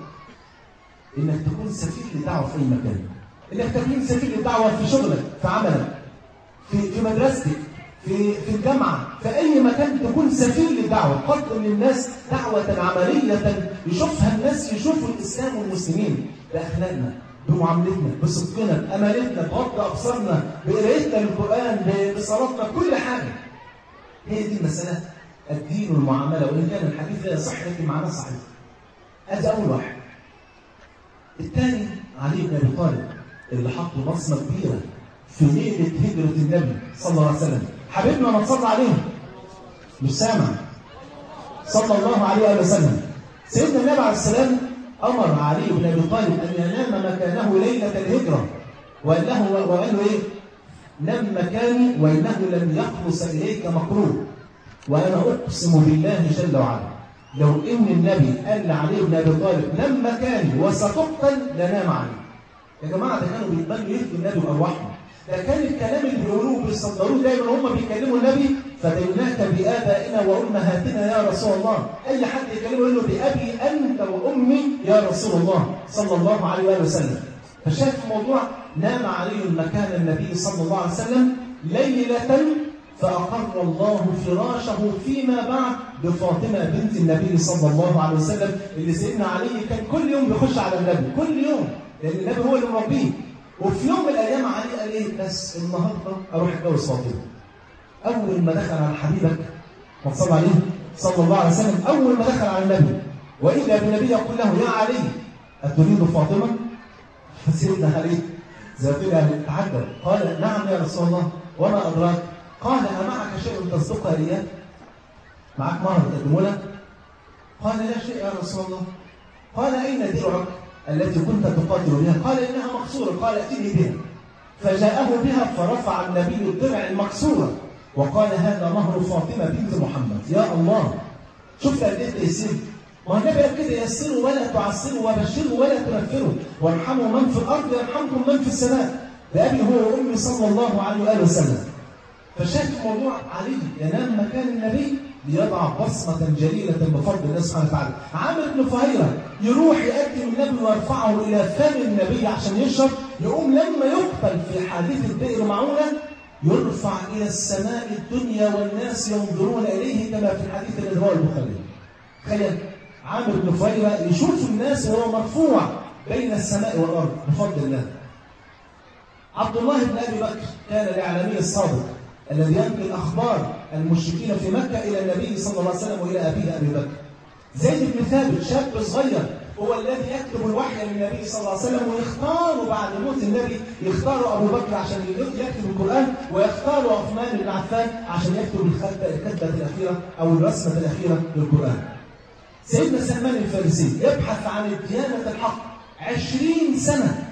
إنك تكون سفير للدعوة في أي مكان، إنك تكون سفير للدعوة في شغلك، في عملك، في في مدرستك، في في الجامعة، في أي مكان تكون سفير للدعوة، قدم للناس دعوة عملية يشوفها الناس، يشوفوا الإسلام والمسلمين بأخلاقنا، بمعاملتنا، بصدقنا، بأمانتنا، بغض أبصارنا، بقرايتنا للقرآن، بصلاتنا، كل حاجة. هي دي المسألة، الدين والمعاملة، وإن كان الحديث لا يصح لكن معناه صحيح. هذا أول واحد. الثاني علي بن أبي طالب اللي حط بصمة كبيرة في ليلة هجرة النبي صلى الله عليه وسلم. حبيبنا ما تصلى عليهم مش سامع، صلى الله عليه وسلم. سيدنا النبي عليه السلام أمر علي بن أبي طالب أن ينام مكانه ليلة الهجرة، وقال له وقال له إيه؟ نم مكاني وإنه لم يخلص إليك مكروه، وأنا أقسم بالله جل وعلا لو إن النبي قال لعلي بن أبي طالب نم مكاني وستقتل لنام علي. يا جماعة ده كانوا بيتبنوا يهدوا النبي بأرواحهم، ده كان الكلام اللي بيقولوه بيصدروه دايما هم بيكلموا النبي، فديناك بآبائنا وأمهاتنا يا رسول الله. أي حد يكلمه يقول له بأبي أنت وأمي يا رسول الله صلى الله عليه وسلم. فشاف الموضوع، نام علي مكان النبي صلى الله عليه وسلم ليلة، فأقر الله فراشه فيما بعد بفاطمة بنت النبي صلى الله عليه وسلم، اللي سيدنا علي كان كل يوم بيخش على النبي، كل يوم، لأن النبي هو اللي مربيه. وفي يوم من الأيام علي قال إيه؟ بس النهارده أروح أتجوز فاطمة. أول ما دخل على حبيبك ما صلى عليه صلى الله عليه وسلم، أول ما دخل على النبي وإذا بالنبي يقول له يا علي أتريد فاطمة؟ فسيدنا علي زي ما تقول تعجب، قال نعم يا رسول الله وما أدراك؟ قال أمعك شيء تصدقها إياه؟ معك مهر تقدمونه؟ قال لا شيء يا رسول الله. قال أين درعك التي كنت تقاتل بها؟ قال إنها مكسورة. قال ائتني بها. فجاءه بها فرفع النبي الدرع المكسورة وقال هذا مهر فاطمة بنت محمد. يا الله، شفت قد ايه تيسير؟ ما النبي قال كده يسروا ولا تعسروا وبشروا ولا تنفروا وارحموا من في الأرض يرحمكم من في السماء، بأبي هو وأمي صلى الله عليه وآله وسلم. فشاف موضوع علي ينام مكان النبي ليضع بصمة جليلة بفضل الله سبحانه وتعالى. عامر بن فهيرة يروح يقدم النبي ويرفعه إلى فم النبي عشان يشرب، يقوم لما يقتل في حادثة بئر معونة يرفع إلى السماء الدنيا والناس ينظرون إليه كما في الحديث الذي رواه البخاري. تخيل عامر بن فهيرة يشوف الناس وهو مرفوع بين السماء والأرض بفضل الله. عبد الله بن أبي بكر كان الإعلامي الصادق الذي ينقل أخبار المشركين في مكة إلى النبي صلى الله عليه وسلم وإلى أبيه أبي بكر. زيد بن ثابت شاب صغير هو الذي يكتب الوحي للنبي صلى الله عليه وسلم، ويختار بعد موت النبي يختار أبو بكر عشان يكتب القرآن، ويختار عثمان بن عفان عشان يكتب الكتبة الأخيرة أو الرسمة الأخيرة للقرآن. سيدنا سلمان الفارسي يبحث عن الديانة الحق عشرين سنة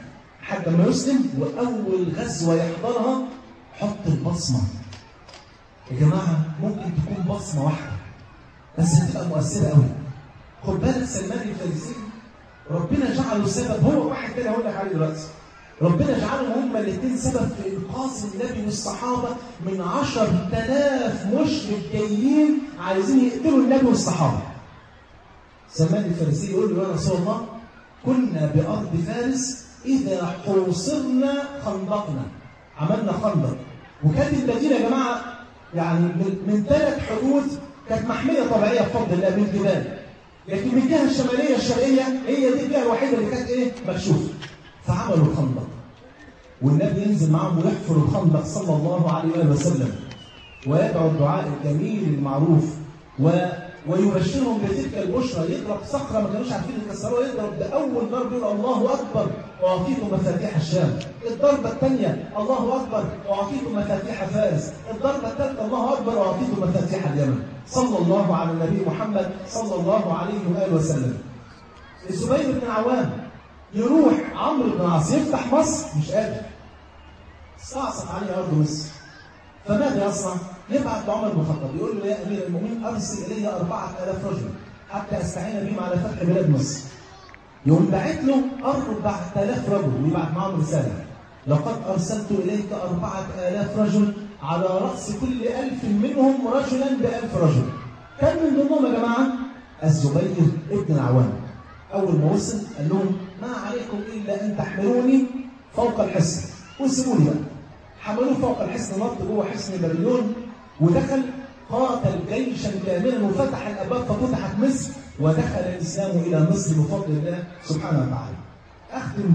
لحد ما يسلم، وأول غزوة يحضرها حط البصمة. يا جماعة ممكن تكون بصمة واحدة بس هتبقى مؤثرة قوي. خد بالك سلمان الفارسي ربنا جعله سبب، هو واحد كده هقول لك عليه دلوقتي، ربنا جعلهم هما الاثنين سبب في إنقاذ النبي والصحابة من عشر آلاف مشرك جايين عايزين يقتلوا النبي والصحابة. سلمان الفارسي يقول له يا رسول الله كنا بأرض فارس إذا حوصرنا خندقنا، عملنا خندق، وكانت المدينة يا جماعة يعني من ثلاث حدود كانت محمية طبيعية بفضل الله من الجبال، لكن من الجهة الشمالية الشرقية هي دي الجهة الوحيدة اللي كانت إيه مكشوفة. فعملوا الخندق والنبي ينزل معهم ويحفر الخندق صلى الله عليه وسلم ويدعو الدعاء الجميل المعروف و... ويبشرهم بتلك البشرى. يضرب صخرة ما كانوش عارفين يكسروها، يضرب بأول ضرب يقول الله أكبر وأعطيكم مفاتيح الشام. الضربة الثانية الله أكبر وأعطيكم مفاتيح فارس. الضربة الثالثة الله أكبر وأعطيكم مفاتيح اليمن. صلى الله على النبي محمد صلى الله عليه وآله وسلم. الزبير بن العوام يروح عمرو بن العاص يفتح مصر مش قادر، استعصت عليه أرض مصر، فماذا يصنع؟ يبعث لعمر بن الخطاب يقول له يا أمير المؤمنين أرسل إلي أربعة آلاف رجل حتى أستعين بهم على فتح بلاد مصر. يقوم باعت له أربعة آلاف رجل ويبعث معهم رسالة لقد أرسلت إليك أربعة آلاف رجل على رأس كل ألف منهم رجلا بألف رجل. كان من ضمنهم يا جماعة الزبير ابن العوام. أول ما وصل قال لهم ما عليكم إلا أن تحملوني فوق الحصن وسيبوني بقى. حملوه فوق الحصن، نط جوه حصن بابليون ودخل قاتل جيشا كاملا وفتح الأبواب ففتحت مصر ودخل الإسلام إلى مصر بفضل الله سبحانه وتعالى. أختم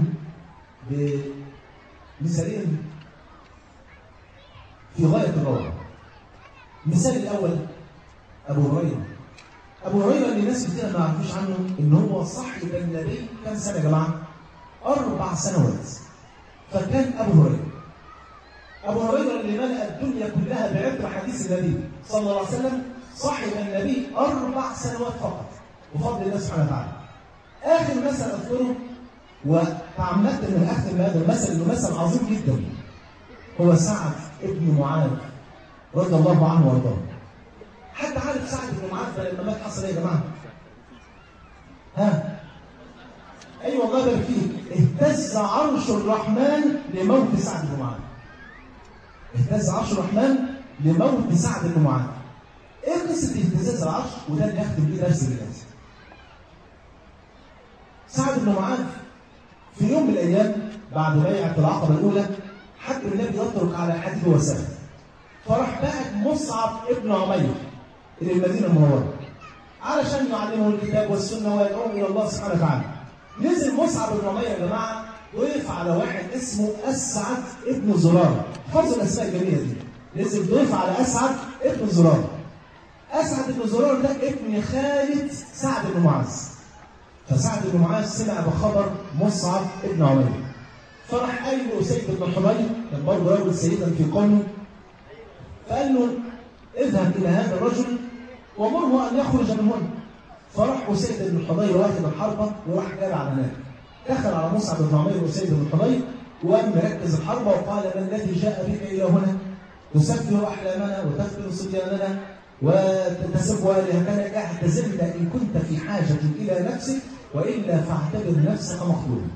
بمثالين في غاية الروعة. المثال الأول أبو هريرة. أبو هريرة اللي الناس كتير ما عرفوش عنه إن هو صاحب النبي كم سنة يا جماعة؟ أربع سنوات. فكان أبو هريرة أبو هريرة اللي ملأ الدنيا كلها بعبر حديث النبي صلى الله عليه وسلم صاحب النبي أربع سنوات فقط بفضل الله سبحانه وتعالى. آخر مثل أذكره وتعمدت من أختم هذا المثل إنه مثل عظيم جدا، هو سعد ابن معاذ رضي الله عنه وارضاه. حد عارف سعد بن معاذ لما مات حصل ايه يا جماعه؟ ها؟ ايوه الله يبارك فيك، اهتز عرش الرحمن لموت سعد بن معاذ. اهتز عرش الرحمن لموت سعد بن معاذ. ايه قصه اهتزاز العرش؟ وده اللي هختم بيه درس دلوقتي. سعد بن معاذ في يوم من الايام بعد بيعه العقبه الاولى حد النبي يترك على حديث وسهل، فراح بعت مصعب ابن عمير إلى المدينة المنورة علشان يعلمه الكتاب والسنة ويدعوه إلى الله سبحانه وتعالى. نزل مصعب بن عمير يا جماعة ضيف على واحد اسمه أسعد ابن زرارة. حفظوا الأسماء الجميلة دي. نزل ضيف على أسعد ابن زرارة. أسعد ابن زرارة ده ابن خالد سعد بن معاذ. فسعد بن معاذ سمع بخبر مصعب ابن عمير، فراح قال له سيد بن حضير كان برضه رجل سيدا في قومه، فقال له اذهب إلى هذا الرجل ومره أن يخرج من هنا. فراح أسيد بن حضير واخد الحربة وراح جاب على هناك. دخل على مصعب بن عمير وأسيد بن حضير وقام مركز الحربة وقال ما الذي جاء بك إلى هنا؟ تسفه أحلامنا وتفقد صبياننا وتسب آلهتنا، اعتزلنا إن كنت في حاجة إلى نفسك وإلا فاعتبر نفسك مخلوقا.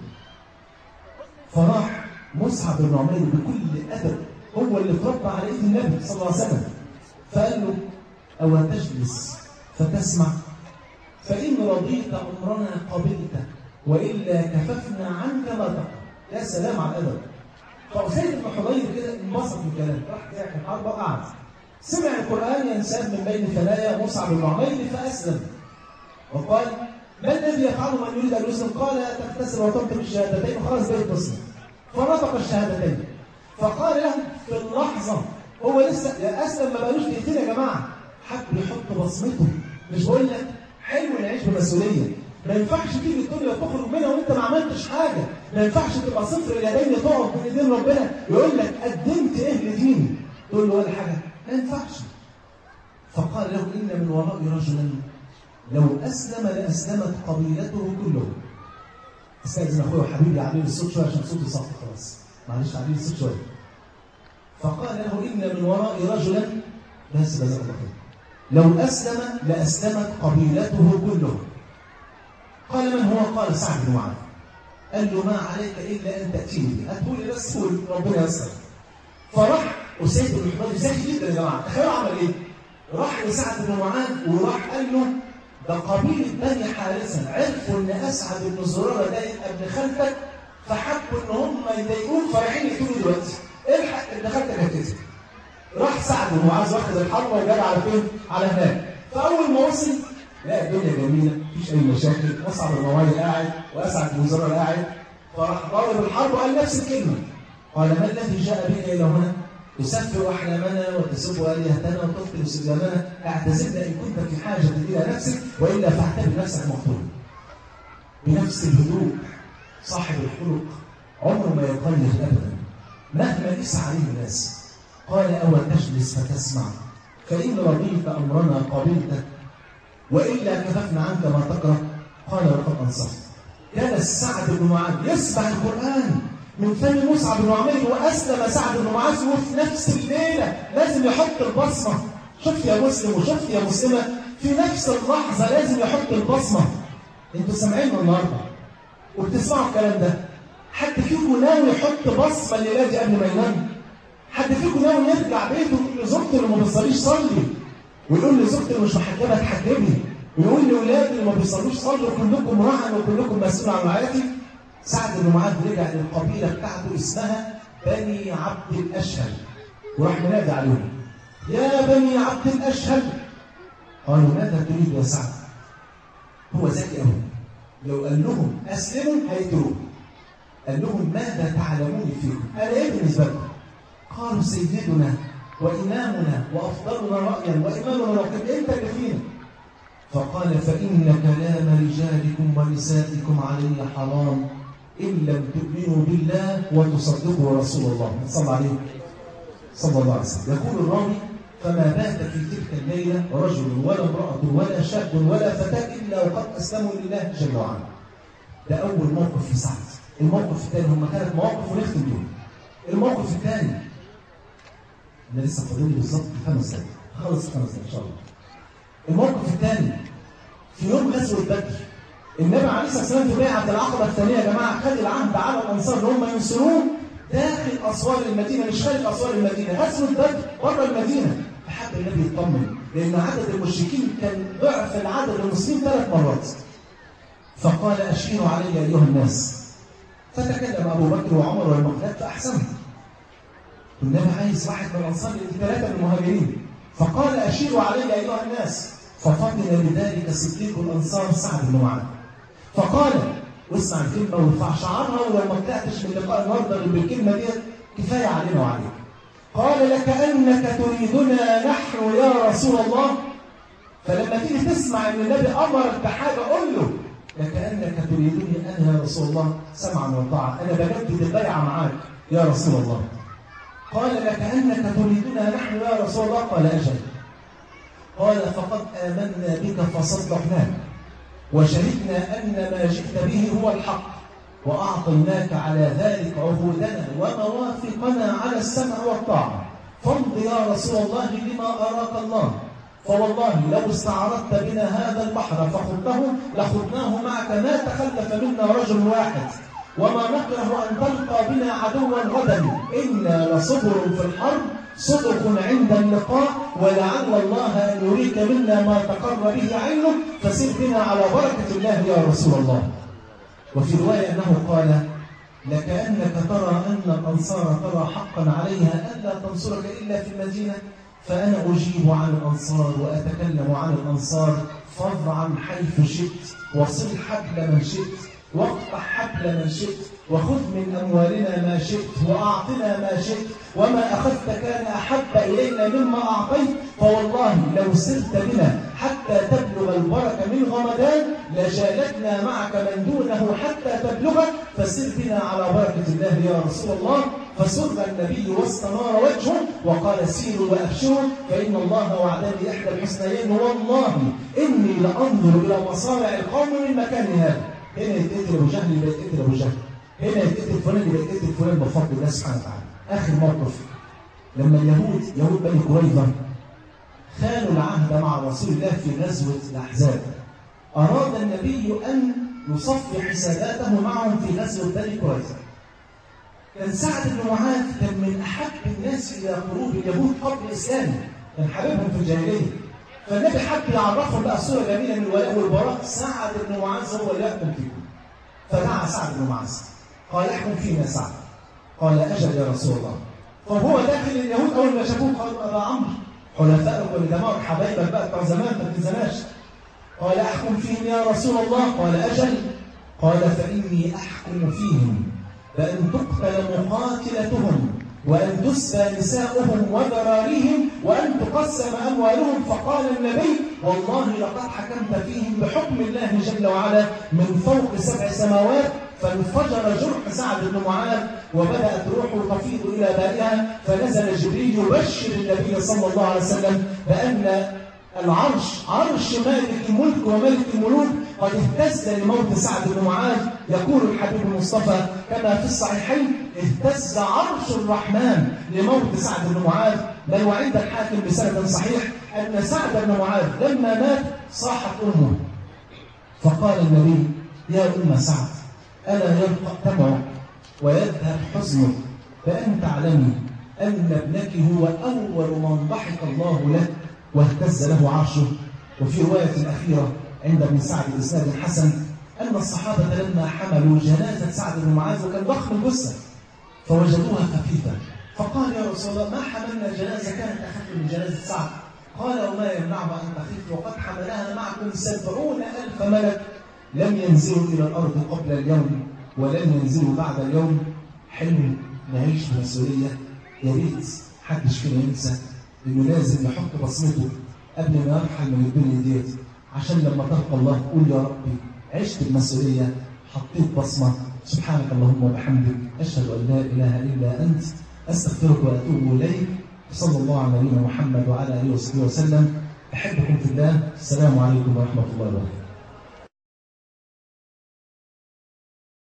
فراح مصعب بن عمير بكل أدب، هو اللي اتربى على ايد النبي صلى الله عليه وسلم، فقال له أو تجلس فتسمع فإن رضيت أمرنا قبلت وإلا كففنا عنك ما تقل. يا سلام على الأدب. فأسيد بن حضير كده انبسط من الكلام، راح جاء في الحرب وقعد سمع القرآن ينساب من بين ثنايا مصعب بن عمير فأسلم وقال ما الذي يفعله من يريد أن يسلم؟ قال تغتسل وتنطق الشهادتين وخلاص بقيت مسلم. فنطق الشهادتين فقال له في اللحظة هو لسه يا أسلم ما بقالوش دقيقتين يا جماعة حب يحط بصمته. مش بقول لك حلو نعيش بمسؤولية، ما ينفعش تيجي الدنيا تخرج منها وانت ما عملتش حاجة، ما ينفعش تبقى صفر اليدين تقف بين ايدين ربنا يقول لك قدمت ايه لديني؟ تقول له ولا حاجة، ما ينفعش. فقال له إن من وراء رجلا لو أسلم لأسلمت قبيلته كلهم. استاذن اخويا وحبيبي عليه الصوت شويه عشان صوتي صافي خلاص، معلش عليه الصوت شويه. فقال له ان من ورائي رجلا، بس جزاك الله خير، لو اسلم لاسلمت قبيلته كلهم. قال من هو؟ قال سعد بن معاذ. قال له ما عليك الا ان تاتيني به، هتقول بس قول ربنا يسر. فراح اسيد بن حضير ذكي جدا يا جماعه، تخيلوا عمل ايه؟ راح لسعد بن معاذ وراح قال له ده قبيله بني حارثه عرفوا ان اسعد بن زراره ده يبقى ابن خالتك، فحبوا ان هم يضايقوك فرايحين يقتلوا دلوقتي، الحق ابن خالتك هتقتل. راح سعد بن معاذ واخد الحرب وجاب على فين؟ على هناك. فاول ما وصل لا الدنيا جميله مفيش اي مشاكل، مصعب الموالي قاعد واسعد بن زراره قاعد. فراح ضارب الحرب وقال نفس الكلمه، قال ما الذي جاء بنا الى هنا؟ تسفر احلامنا وتسب الهتنا وتقتل سلامنا، اعتذرنا ان كنت في حاجه الى نفسك والا فاعتبر نفسك مقتولا. بنفس الهدوء صاحب الخلق عمره ما يتغير ابدا مهما قسى عليه الناس. قال او تجلس فتسمع فان رضيت امرنا قبلته والا كففنا عنك ما تكره. قال لقد انصفت. كان سعد بن معاذ يسمع القران من فم مصعب بن عمير واسلم سعد بن معاذ، وفي نفس الليله لازم يحط البصمه. شفت يا مسلم وشفت يا مسلمه، في نفس اللحظه لازم يحط البصمه. انتوا سامعين النهارده وبتسمعوا الكلام ده، حد فيكم ناوي يحط بصمه الليله دي قبل ما ينام؟ حد فيكم ناوي يرجع بيته ويقول لزوجته اللي ما بتصليش صلي، ويقول لزوجته اللي مش محجبه اتحجبي، ويقول لاولاده اللي ما بيصلوش صلوا كلكم راعا وكلكم مسؤول عن رعايتي؟ سعد بن معاذ رجع للقبيله بتاعته اسمها بني عبد الاشهل، وراح منادى عليهم يا بني عبد الاشهل. قالوا ماذا تريد يا سعد؟ هو ذكي قوي، لو قال لهم اسلموا هيقتلوه. قال لهم ماذا تعلمون فيكم؟ انا ايه بالنسبه لكم؟ قالوا سيدنا وامامنا وافضلنا رايا وامامنا وقد انت اللي فينا. فقال فان كلام رجالكم ونسائكم علي حرام إن لم تؤمنوا بالله وتصدقوا رسول الله صلى عليه صلى الله عليه وسلم. يقول الراوي فما بات في تلك الليلة رجل ولا امرأة ولا شاب ولا فتاة إلا وقد أسلموا لله جل وعلا. ده أول موقف في سعد. الموقف الثاني، هم ثلاث مواقف ونختم بيهم. الموقف الثاني أنا لسه فاضل لي بالظبط خمس دقايق، خلص خمس دقايق إن شاء الله. الموقف الثاني في يوم غزوة بدر، النبي عليه الصلاه والسلام في بيعه العقبه الثانيه يا جماعه خد العهد على الانصار ان هم ينصروه داخل اسوار المدينه مش خارج اسوار المدينه، غزوه بدر بره المدينه. فحب النبي يطمن لان عدد المشركين كان ضعف العدد المسلمين ثلاث مرات. فقال اشيروا علي ايها الناس. فتكلم ابو بكر وعمر والمقداد فاحسنوا. النبي عايز واحد من الانصار للثلاثه من المهاجرين، فقال اشيروا علي ايها الناس. ففضل لذلك صديق الانصار سعد بن معاذ فقال، واسمع الكلمه وارفع شعارها ولو ما طلعتش من لقاء النهارده غير بالكلمه دي كفايه علينا وعليك. قال لكأنك تريدنا نحن يا رسول الله. فلما تيجي تسمع ان النبي امرك بحاجه قول له لكأنك تريدني انا يا رسول الله سمعا وطاعه، انا بجدد البيعه معاك يا رسول الله. قال لكأنك تريدنا نحن يا رسول الله. قال اجل. قال فقد آمنا بك فصدقناك وشهدنا أن ما جئت به هو الحق وأعطيناك على ذلك عهودنا ومواثقنا على السمع والطاعة، فامض يا رسول الله لما أراك الله، فوالله لو استعرضت بنا هذا البحر فخذته لخذناه معك ما تخلف منا رجل واحد، وما نكره أن تلقى بنا عدوا غدا، إنا لصبر في الحرب صدق عند اللقاء، ولعل الله أن يريك منا ما تقر به عينك، فسر بنا على بركة الله يا رسول الله. وفي رواية أنه قال لكأنك ترى أن الأنصار ترى حقا عليها ألا تنصرك إلا في المدينة، فأنا أجيب عن الأنصار وأتكلم عن الأنصار، فاضع حيث شئت وصل حبل من شئت واقطع حبل من شئت وخذ من أموالنا ما شئت وأعطنا ما شئت، وما أخذت كان أحب إلينا مما أعطيت، فوالله لو سرت بنا حتى تبلغ البركة من غمدان لجالتنا معك من دونه حتى تبلغ، فسر بنا على بركة الله يا رسول الله. فسر النبي واستنار وجهه وقال سيروا وأبشروا فإن الله وعدني إحدى الحسنيين، والله إني لأنظر إلى مصارع القوم من مكان هذا. هنا يتقتل ابو جهل يبقى يتقتل ابو جهل، هنا يتقتل فلان يبقى يتقتل فلان بفضل الله سبحانه وتعالى. اخر موقف لما اليهود يهود بني قريظه خانوا العهد مع رسول الله في غزوه الاحزاب، اراد النبي ان يصفي حساباته معهم في غزوه بني قريظه. كان سعد بن معاذ كان من احب الناس الى قلوب اليهود قبل الاسلام، كان حبيبهم في الجاهليه. فالنبي حب يعرفهم بقى صوره جميله من الولاء والبراء، سعد بن معاذ هو اللي يحكم فيكم. فدعا سعد بن معاذ قال احكم فينا سعد. قال اجل يا رسول الله. فهو داخل اليهود اول ما شافوه قالوا ابا عمرو حلفائك ولدمائك حبايبك بقى بتوع زمان ما تنسناش. قال احكم فيهم يا رسول الله. قال اجل. قال فاني احكم فيهم بأن تقتل مقاتلتهم وأن تسبى نساؤهم وذراريهم وأن تقسم أموالهم. فقال النبي والله لقد حكمت فيهم بحكم الله جل وعلا من فوق سبع سماوات. فانفجر جرح سعد بن معاذ وبدأت روحه تفيض إلى بارئها، فنزل جبريل يبشر النبي صلى الله عليه وسلم بأن العرش عرش مالك الملك وملك الملوك قد اهتز لموت سعد بن معاذ. يقول الحبيب المصطفى كما في الصحيحين اهتز عرش الرحمن لموت سعد بن معاذ. بل وعند الحاكم بسند صحيح أن سعد بن معاذ لما مات صاحت أمه فقال النبي يا أم سعد ألا يرقى دمعك ويذهب حزنك فأن تعلمي أن ابنك هو أول من ضحك الله له واهتز له عرشه. وفي رواية الأخيرة عند ابن سعد بإسناد الحسن أن الصحابة لما حملوا جنازة سعد بن معاذ وكان ضخم الجثة فوجدوها خفيفة، فقال يا رسول الله ما حملنا جنازة كانت أخف من جنازة سعد؟ قال وما يمنعها أن تخف وقد حملها معكم سبعون ألف ملك لم ينزلوا إلى الأرض قبل اليوم ولن ينزلوا بعد اليوم. حلو نعيش بمسؤولية. يا ريت حدش فينا ينسى إنه لازم يحط بصمته قبل ما يرحل من الدنيا ديت، عشان لما تلقى الله تقول يا ربي عشت بمسؤولية حطيت بصمة. سبحانك اللهم وبحمدك أشهد أن لا إله إلا أنت أستغفرك وأتوب إليك. صلى الله على نبينا محمد وعلى آله وصحبه وسلم. أحبكم في الله. السلام عليكم ورحمة الله وبركاته.